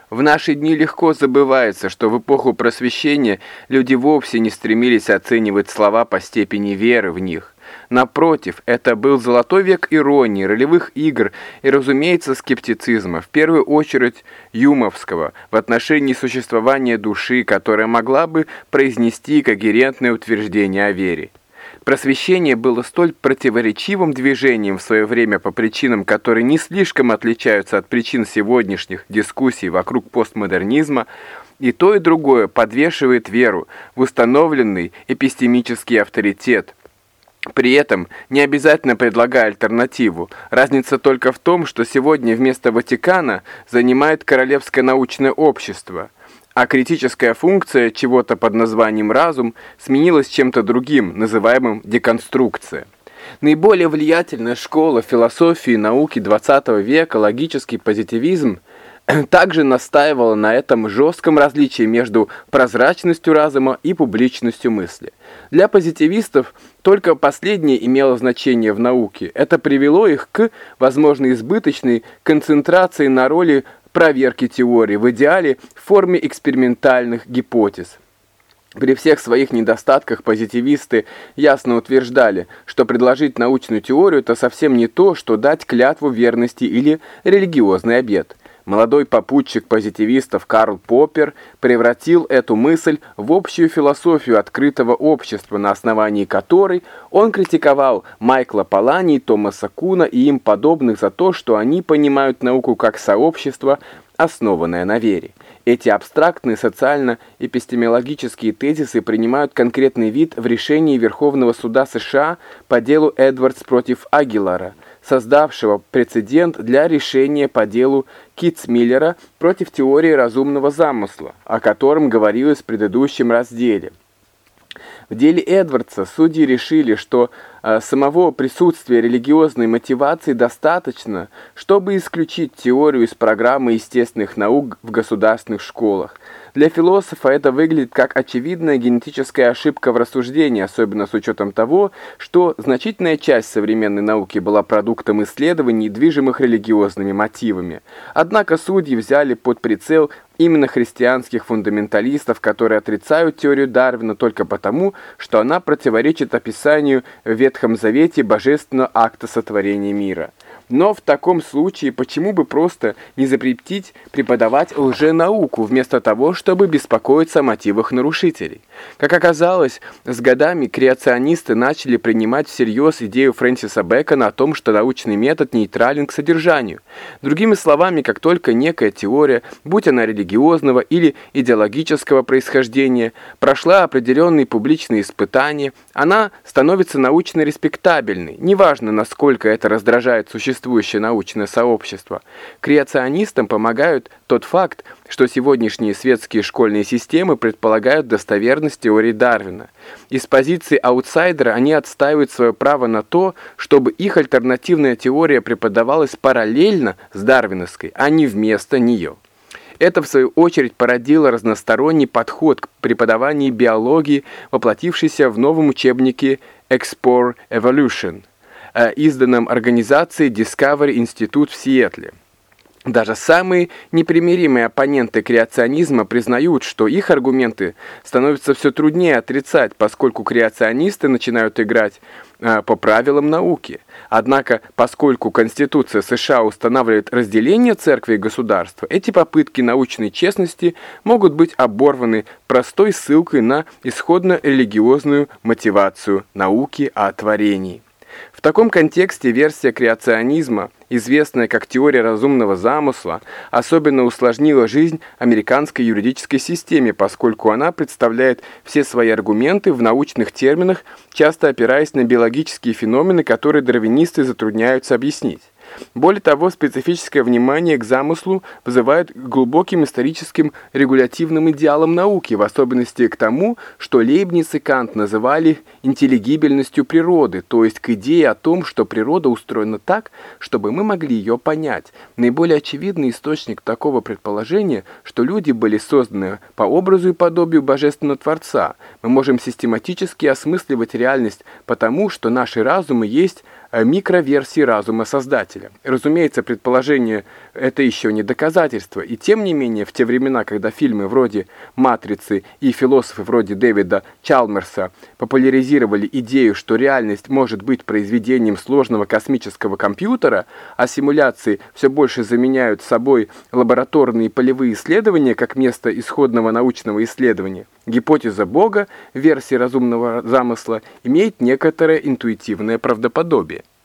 В наши дни легко забывается, что в эпоху Просвещения люди вовсе не стремились оценивать слова по степени веры в них. Напротив, это был золотой век иронии, ролевых игр и, разумеется, скептицизма, в первую очередь юмовского, в отношении существования души, которая могла бы произнести когерентное утверждение о вере. Просвещение было столь противоречивым движением в свое время по причинам, которые не слишком отличаются от причин сегодняшних дискуссий вокруг постмодернизма, и то и другое подвешивает веру в установленный эпистемический авторитет, при этом не обязательно предлагая альтернативу. Разница только в том, что сегодня вместо Ватикана занимает Королевское научное общество, а критическая функция чего-то под названием разум сменилась чем-то другим, называемым деконструкция. Наиболее влиятельная школа философии и науки XX века, логический позитивизм, также настаивала на этом жестком различии между прозрачностью разума и публичностью мысли. Для позитивистов только последнее имело значение в науке. Это привело их к, возможно, избыточной концентрации на роли проверки теории, в идеале в форме экспериментальных гипотез. При всех своих недостатках позитивисты ясно утверждали, что предложить научную теорию – это совсем не то, что дать клятву верности или религиозный обет. Молодой попутчик позитивистов Карл Поппер превратил эту мысль в общую философию открытого общества, на основании которой он критиковал Майкла Полани, Томаса Куна и им подобных за то, что они понимают науку как сообщество, основанное на вере. Эти абстрактные социально-эпистемологические тезисы принимают конкретный вид в решении Верховного суда США по делу Эдвардс против Агилара, создавшего прецедент для решения по делу Китцмиллера против теории разумного замысла, о котором говорилось в предыдущем разделе. В деле Эдвардса судьи решили, что самого присутствия религиозной мотивации достаточно, чтобы исключить теорию из программы естественных наук в государственных школах. Для философа это выглядит как очевидная генетическая ошибка в рассуждении, особенно с учетом того, что значительная часть современной науки была продуктом исследований, движимых религиозными мотивами. Однако судьи взяли под прицел именно христианских фундаменталистов, которые отрицают теорию Дарвина только потому, что она противоречит описанию в Ветхом Завете божественного акта сотворения мира. Но в таком случае почему бы просто не запретить преподавать лженауку, вместо того, чтобы беспокоиться о мотивах нарушителей? Как оказалось, с годами креационисты начали принимать всерьез идею Фрэнсиса Бэкона о том, что научный метод нейтрален к содержанию. Другими словами, как только некая теория, будь она религиозного или идеологического происхождения, прошла определенные публичные испытания, она становится научно респектабельной, неважно, насколько это раздражает существующее научное сообщество. Креационистам помогают тот факт, что сегодняшние светские школьные системы предполагают достоверность теории Дарвина. Из позиции аутсайдера они отстаивают свое право на то, чтобы их альтернативная теория преподавалась параллельно с дарвиновской, а не вместо нее. Это, в свою очередь, породило разносторонний подход к преподаванию биологии, воплотившийся в новом учебнике Explore Evolution, изданном организацией Discovery Institute в Сиэтле. Даже самые непримиримые оппоненты креационизма признают, что их аргументы становятся все труднее отрицать, поскольку креационисты начинают играть по правилам науки. Однако, поскольку Конституция США устанавливает разделение церкви и государства, эти попытки научной честности могут быть оборваны простой ссылкой на исходно-религиозную мотивацию науки о творении. В таком контексте версия креационизма, известная как теория разумного замысла, особенно усложнила жизнь американской юридической системе, поскольку она представляет все свои аргументы в научных терминах, часто опираясь на биологические феномены, которые дарвинисты затрудняются объяснить. Более того, специфическое внимание к замыслу вызывает к глубоким историческим регулятивным идеалам науки, в особенности к тому, что Лейбниц и Кант называли интеллигибельностью природы, то есть к идее о том, что природа устроена так, чтобы мы могли ее понять. Наиболее очевидный источник такого предположения, что люди были созданы по образу и подобию Божественного Творца. Мы можем систематически осмысливать реальность потому, что наши разумы есть микроверсии разума Создателя. Разумеется, предположение это еще не доказательство, и тем не менее, в те времена, когда фильмы вроде «Матрицы» и философы вроде Дэвида Чалмерса популяризировали идею, что реальность может быть произведением сложного космического компьютера, а симуляции все больше заменяют собой лабораторные полевые исследования как место исходного научного исследования, гипотеза Бога, версия разумного замысла, имеет некоторое интуитивное правдоподобие.